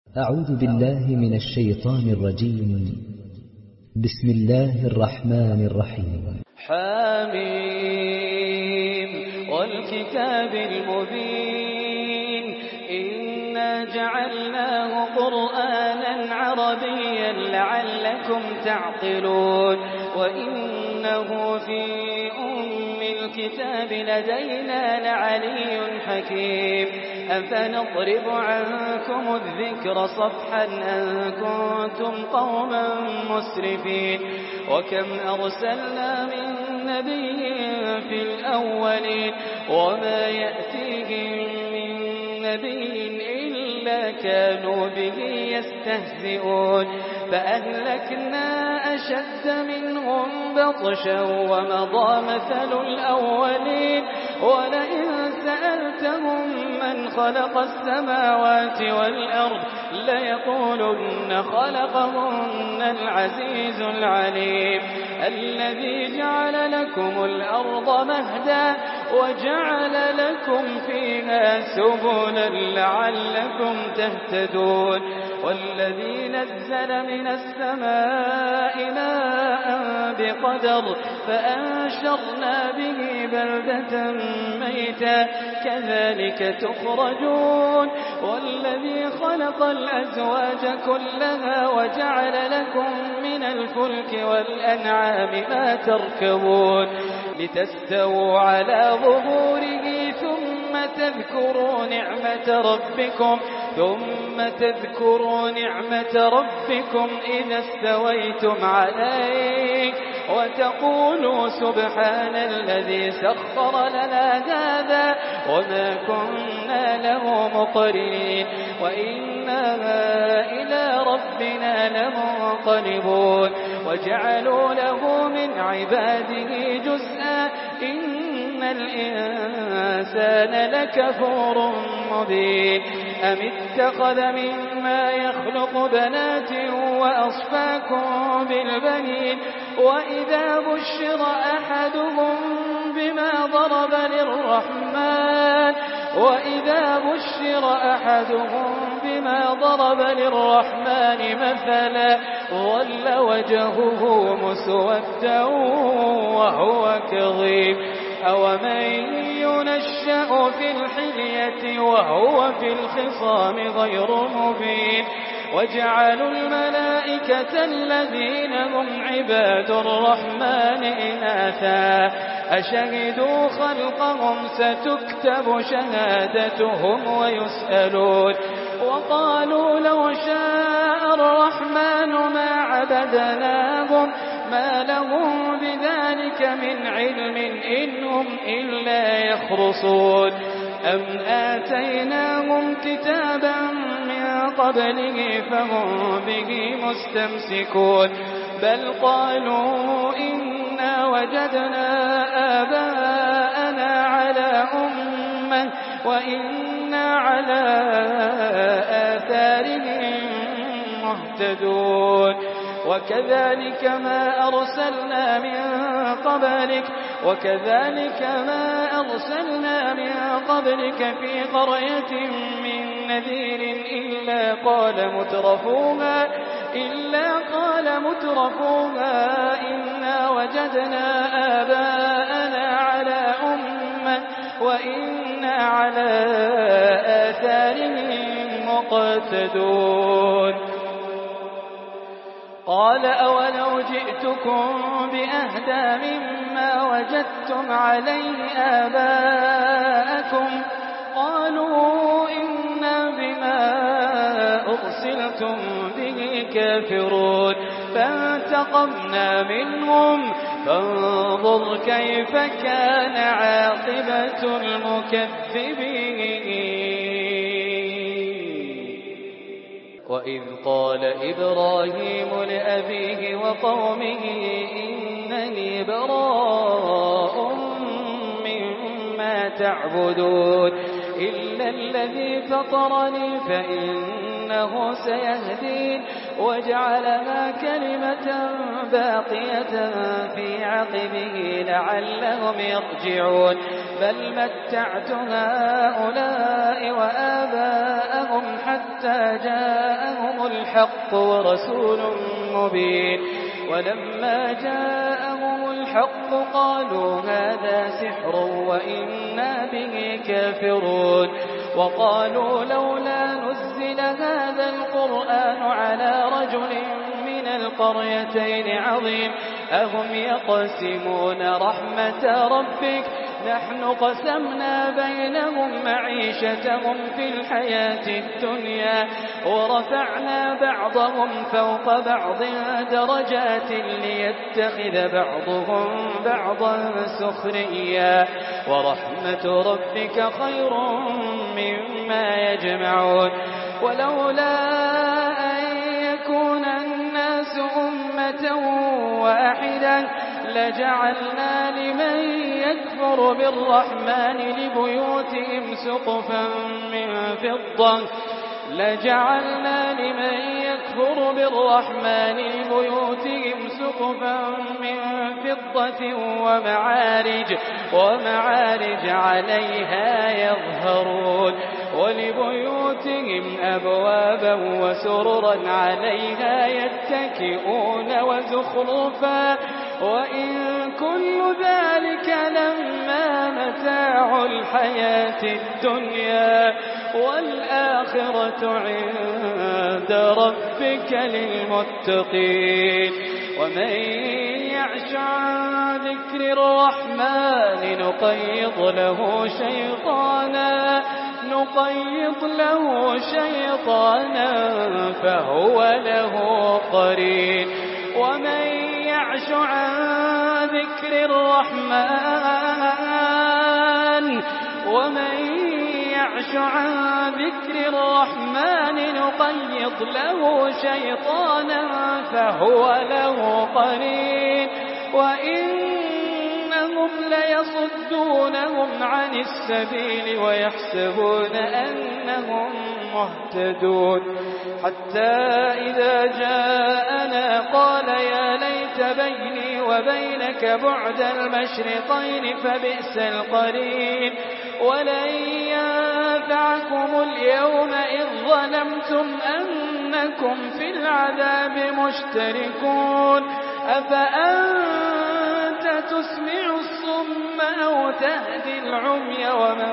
أعوذ بالله من الشيطان الرجيم. بسم الله الرحمن الرحيم. حميم والكتاب المبين إنا جعلناه قرآنا عربيا لعلكم تعقلون وإنه في الكتاب لدينا لعلي حكيم أفنضرب عنكم الذكر صفحا أن كنتم قوما مسرفين وكم أرسلنا من نبي في الأولين وما يأتيهم من نبي إلا كانوا به يستهزئون فأهلكنا أشد منهم بطشا ومضى مثل الأولين ولئن سألتهم من خلق السماوات والأرض ليقولن خلقهن العزيز العليم الذي جعل لكم الأرض مهدا وجعل لكم فيها سبلا لعلكم تهتدون والذي نزل من السماء ماء بقدر فأنشرنا به بلدة ميتا كذلك تخرجون والذي خلق الأزواج كلها وجعل لكم من الفلك والأنعام ما تركبون لتستووا على ظهوره ثم تذكروا نعمة ربكم إذا استويتم عليه وتقولوا سبحان الذي سخر لنا هذا وما كنا له مقرنين وإنا إلى ربنا لمنقلبون وجعلوا له من عباده جزءا إن الإنسان لكفور مبين أم اتخذ مما يخلق بنات وأصفاكم بالبنين وإذا بشر أحدهم بما ضرب للرحمن مثلا ظل وجهه مسودا وهو كظيم أومن ينشأ في الحلية وهو في الخصام غير مبين وجعلوا الملائكة الذين هم عباد الرحمن إناثا أشهدوا خلقهم ستكتب شهادتهم ويسألون وقالوا لو شاء الرحمن ما عبدناهم ما لهم بذلك من علم إنهم إلا يخرصون أم آتيناهم كتابا من قبله فهم به مستمسكون بل قالوا إنا وجدنا آباءنا على أمة وإنا على آثارهم مهتدون وكذلك ما أرسلنا من قبلك في قرية من نذير إلا قال مترفوها إنا وجدنا آباءنا على أمة وإنا على آثارهم مقتدون قال أولو جئتكم بأهدى مما وجدتم عليه آباءكم قالوا إنا بما أرسلتم به كافرون فانتقمنا منهم فانظر كيف كان عاقبة المكذبين وإذ قال إبراهيم لأبيه وقومه إنني براء مما تعبدون إلا الذي فطرني فإنه سيهدين وجعلها كلمة باقية في عقبه لعلهم يرجعون بل متعت هؤلاء وآباءهم حتى جاءهم جاءهم الحق ورسول مبين ولما جاءهم الحق قالوا هذا سحر وإنا به كافرون وقالوا لولا نزل هذا القرآن على رجل من القريتين عظيم أهم يقسمون رحمة ربك نحن قسمنا بينهم معيشتهم في الحياة الدنيا ورفعنا بعضهم فوق بعض درجات ليتخذ بعضهم بعضا سخريا ورحمة ربك خير مما يجمعون ولولا أن يكون الناس أمة واحدة لجعلنا لمن يكفر بالرحمن لبيوتهم سقفا من فضة لجعلنا لمن يكفر بالرحمن لبيوتهم سقفا من فضة ومعارج عليها يظهرون ولبيوتهم أبوابا وسررا عليها يتكئون وزخرفا وإن كل ذلك لما متاع الحياة الدنيا والآخرة عند ربك للمتقين ومن يعش عن ذكر الرحمن نقيض له شيطانا فهو له قرين ومن يعش عن ذكر الرحمن نقيض له شيطانا فهو له قرين وإنهم ليصدونهم عن السبيل ويحسبون أنهم مهتدون حتى إذا جاءنا قال يا ليت بيني وبينك بعد المشرقين فبئس القرين ولن ينفعكم اليوم إذ ظلمتم أنكم في العذاب مشتركون أفأنت تسمع الصم أو تهدي العمي ومن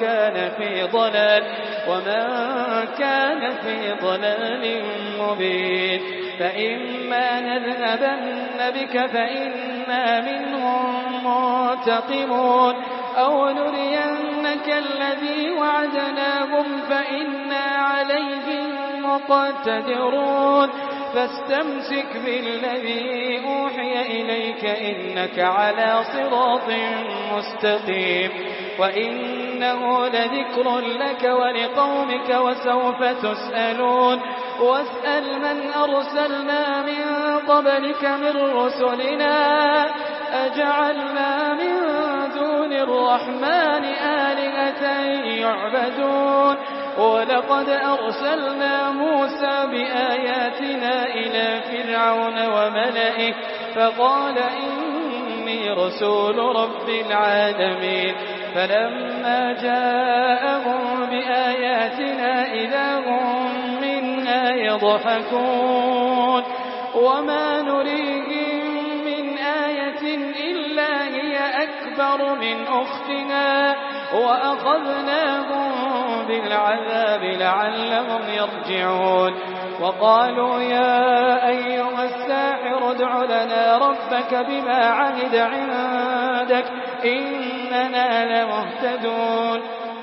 كان في ضلال مبين فإما نذهبن بك فإنا منهم منتقمون أو نرينك الذي وعدناهم فإنا عليهم مقتدرون فاستمسك بالذي أوحي إليك إنك على صراط مستقيم وإنه لذكر لك ولقومك وسوف تسألون واسأل من أرسلنا من قبلك من رسلنا أجعلنا من دون الرحمن آلهة يعبدون ولقد أرسلنا موسى بآياتنا إلى فرعون وملئه فقال إني رسول رب العالمين فلما جاءهم بآياتنا إذا هم منها يضحكون وما نريهم من آية إلا هي أكبر من أختها وأخذناهم بالعذاب لعلهم يرجعون وقالوا يا أيها الساحر ادع لنا ربك بما عهد عندك إننا لمهتدون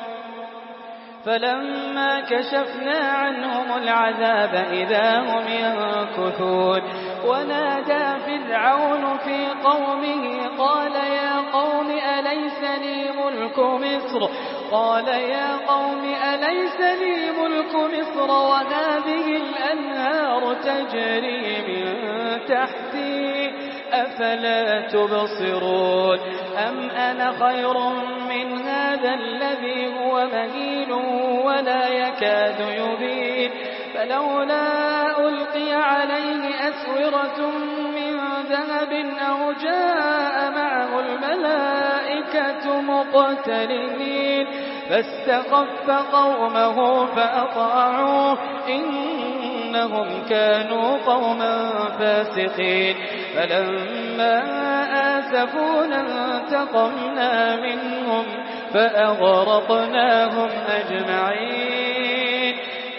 فلما كشفنا عنهم العذاب إذا هم ينكثون ونادى فرعون في قومه قال يا قوم أليس لي ملك مصر وهذه الأنهار تجري من تحتي أفلا تبصرون أم أنا خير من هذا الذي هو مهين ولا يكاد يبين فلولا ألقي عليه أسورة من ذهب أو جاء معه الملائكة مقترنين فاستخف قومه فأطاعوه إنهم إنهم كانوا قوما فاسقين فلما آسفونا انتقمنا منهم فأغرقناهم أجمعين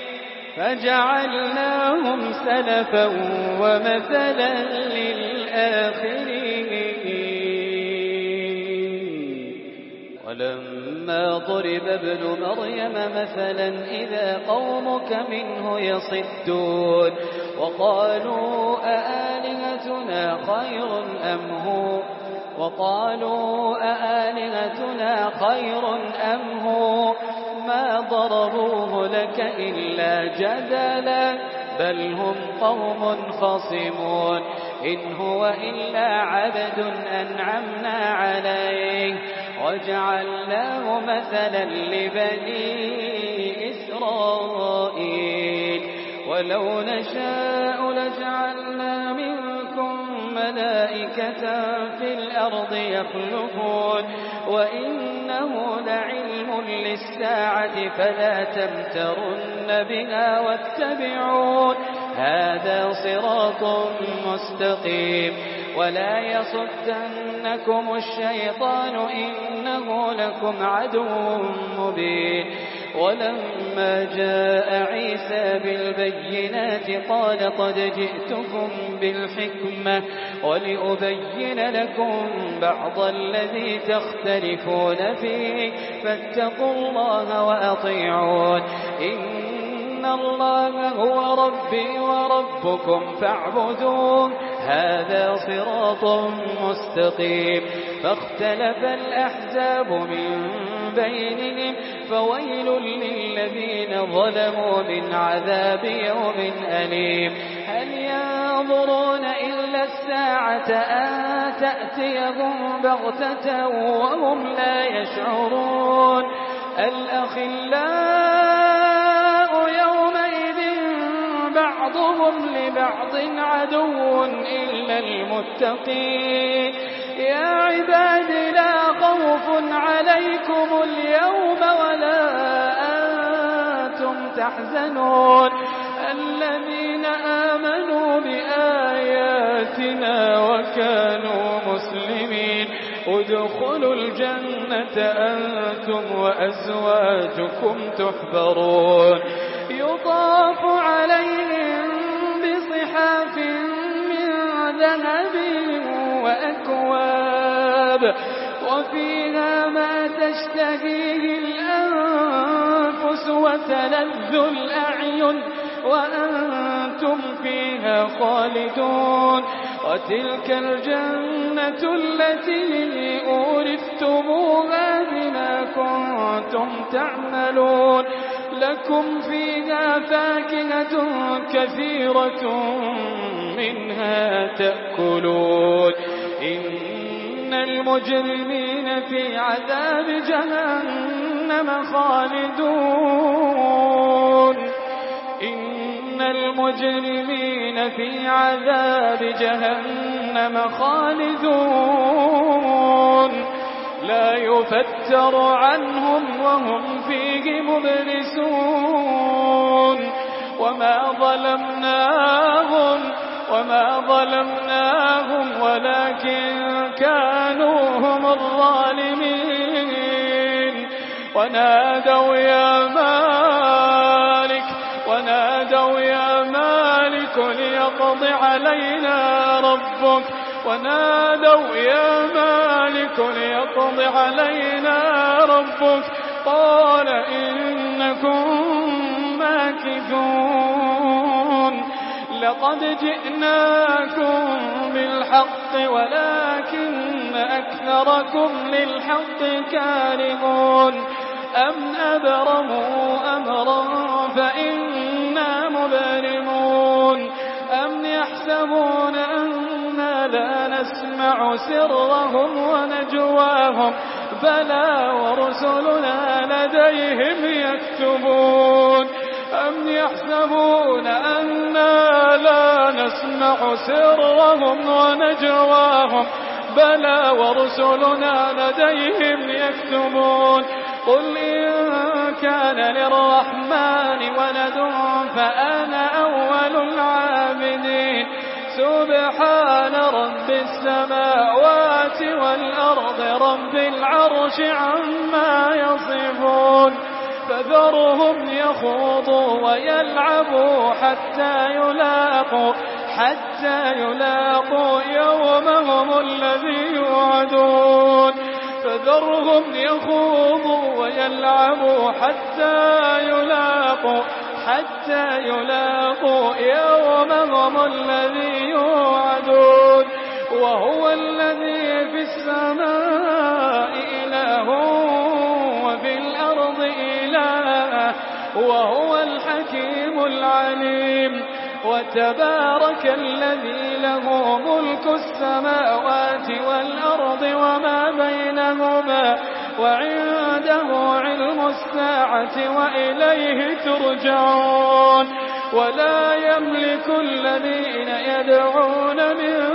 فجعلناهم سلفا ومثلا للآخرين ولما ضرب ابن مريم مثلا إذا قومك منه يصدون وقالوا أآلهتنا خير أم هو ما ضربوه لك إلا جدلا بل هم قوم خصمون إن هو إلا عبد أنعمنا عليه وجعلناه مثلا لبني إسرائيل ولو نشاء لجعلنا منكم ملائكة في الأرض يخلفون وإنه لعلم للساعة فلا تمترن بها واتبعون هذا صراط مستقيم ولا يصدنكم الشيطان إنه لكم عدو مبين ولما جاء عيسى بالبينات قال قد جئتكم بالحكمة ولأبين لكم بعض الذي تختلفون فيه فاتقوا الله وأطيعون إن الله هو ربي وربكم فاعبدوه هذا صراط مستقيم فاختلف الأحزاب من بينهم فويل للذين ظلموا من عذاب يوم أليم هل ينظرون إلا الساعة أن تأتيهم بغتة وهم لا يشعرون الأخلاء يومئذ بعضهم لبعض عدو إلا المتقين يا عباد لا خوف عليكم اليوم ولا أنتم تحزنون الذين آمنوا بآياتنا وكانوا مسلمين ادخلوا الجنة أنتم وأزواجكم تحبرون يطاف عليهم بصحاف من ذهب وأكواب وفيها ما تشتهيه الأنفس وتلذ الأعين وأنتم فيها خالدون وتلك الجنة التي أورثتموها بما كنتم تعملون لكم فيها فاكهة كثيرة منها تأكلون إن المجرمين في عذاب جهنم خالدون إن المجرمين في عذاب جهنم خالدون لا يفتر عنهم وهم فيه مبلسون وما ظلمناهم ولكن كانوا هم الظالمين ونادوا يا مالك ليقض علينا ربك قال إنكم ماكثون لقد جئناكم بالحق ولكن أكثركم للحق كارهون أم أبرموا أمرا فإنا مبرمون أم يحسبون أننا لا نسمع سرهم ونجواهم بلى ورسلنا لديهم يكتبون أم يحسبون أننا لا نسمع سرهم ونجواهم بلى ورسلنا لديهم يكتبون قل إن كان للرحمن ولد فأنا أول سبحان رب السماوات والأرض رب العرش عما يصفون فذرهم يخوضوا ويلعبوا حتى يلاقوا يومهم الذي يوعدون فذرهم يخوضوا ويلعبوا حتى يلاقوا يومهم الذي يوعدون وهو الذي في السماء إله وفي الأرض إله وهو الحكيم العليم وتبارك الذي له ملك السماوات والأرض وما بينهما وعنده علم الساعة وإليه ترجعون ولا يملك الذين يدعون من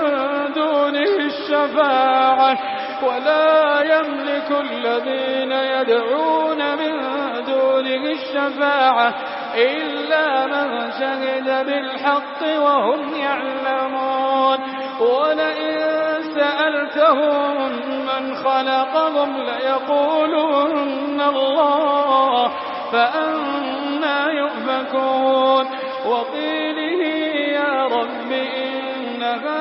دونه الشفاعة إلا من شهد بالحق وهم يعلمون ولئن سألتهم من خلقهم ليقولن الله فأنى يؤفكون وقيله يا رب إن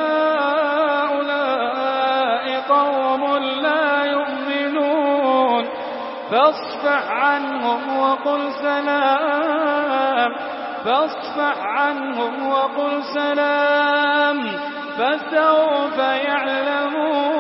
هؤلاء قوم لا يؤمنون فاصفح عنهم وقل سلام فسوف يعلمون